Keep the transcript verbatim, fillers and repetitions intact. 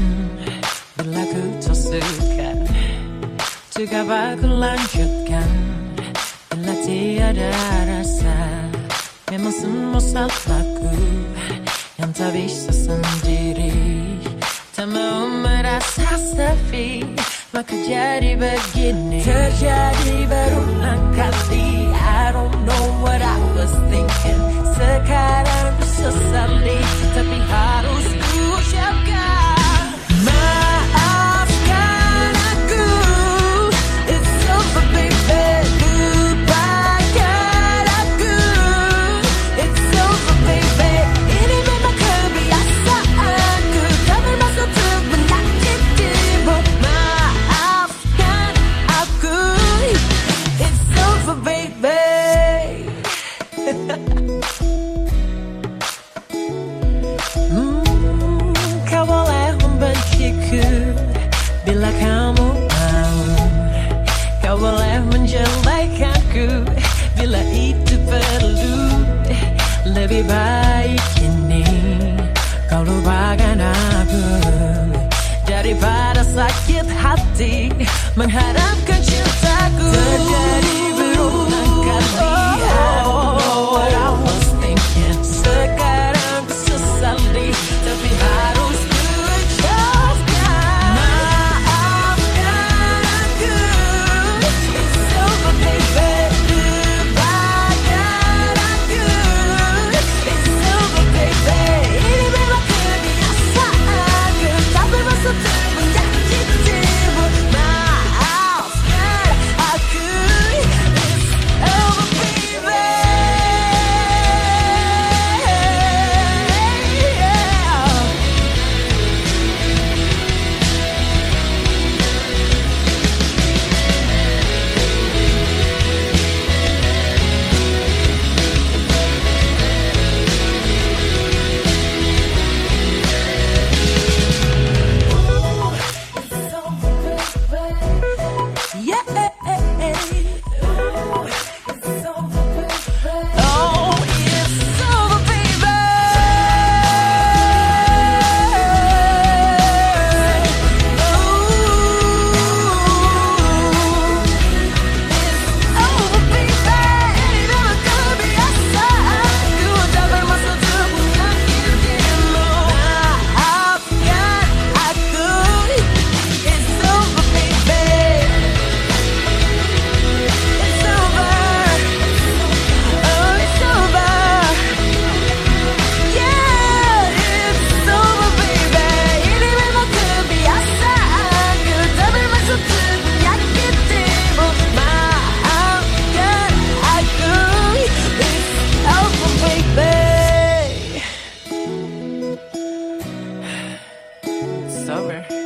bila ku tak suka. Tukar aku lanjutkan bila tiada rasa. Memang semua salahku yang tak bisa sendiri. Tak mau merasa sepi, maka jadi begini. Terjadi berulang kali. I don't know what I was thinking. Sekarang ku sesali, tapi harus ku ucapkan maafkan aku. It's over baby. Lupakan aku. It's over baby. Ini memang kebiasaanku. Tak bermaksud untuk menyakitimu. Maafkan aku. It's over baby. Hmm, kau boleh membenciku bila kamu mau. Kau boleh menjelekanku bila itu perlu. Lebih baik kini kau lupakan aku daripada sakit hati mengharapkan cintaku. Terjadi berulang kali. I don't know what I was thinking. Sekarang ku sesali, tapi harus ku ucapkan maafkan aku. It's over baby. Lupakan aku. It's over baby. Ini memang kebiasaanku. Tak bermaksud untuk menyakitimu. Maafkan aku. It's over baby. It's over.